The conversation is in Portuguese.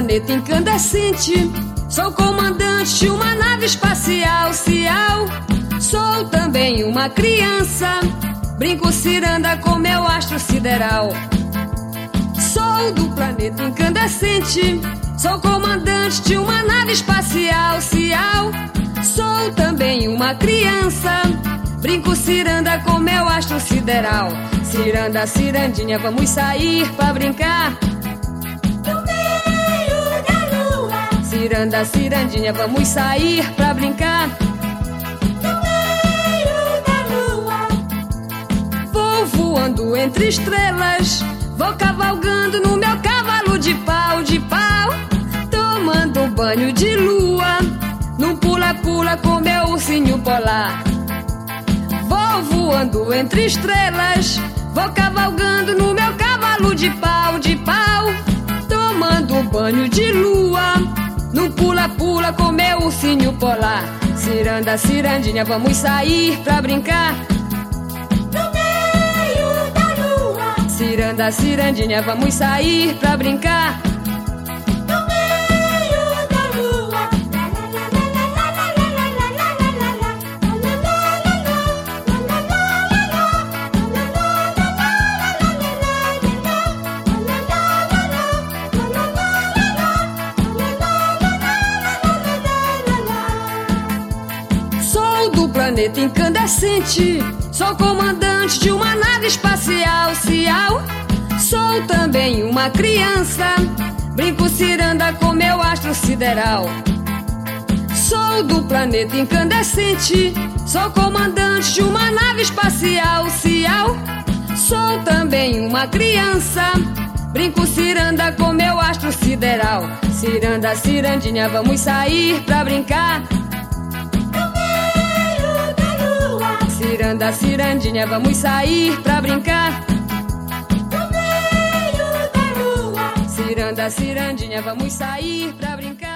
planeta incandescente. Sou comandante de uma nave espacial. Sou também uma criança. Brinco ciranda com meu astro sideral. Sou do planeta incandescente. Sou comandante de uma nave espacial. Sou também uma criança. Brinco ciranda com meu astro sideral. Ciranda, cirandinha, vamos sair pra brincar no meio da lua. Ciranda, cirandinha, vamos sair pra brincar no meio da lua. Vou voando entre estrelas, vou cavalgando no meu cavalo de pau, tomando banho de lua, num pula-pula com meu ursinho polar. Vou voando entre estrelas, vou cavalgando no meu cavalo de pau, tomando banho de lua, num pula-pula com meu ursinho polar. Ciranda, cirandinha, vamos sair pra brincar no meio da lua. Ciranda, cirandinha, vamos sair pra brincar no meio da lua. Sou do planeta incandescente. Sou comandante de uma nave espacial. Sou também uma criança. Brinco ciranda com meu astro sideral. Sou do planeta incandescente. Sou comandante de uma nave espacial. Sou também uma criança. Brinco ciranda com meu astro sideral. Ciranda, cirandinha, vamos sair pra brincar no meio da lua. Ciranda, cirandinha, vamos sair pra brincar no meio da lua. Ciranda, cirandinha, vamos sair pra brincar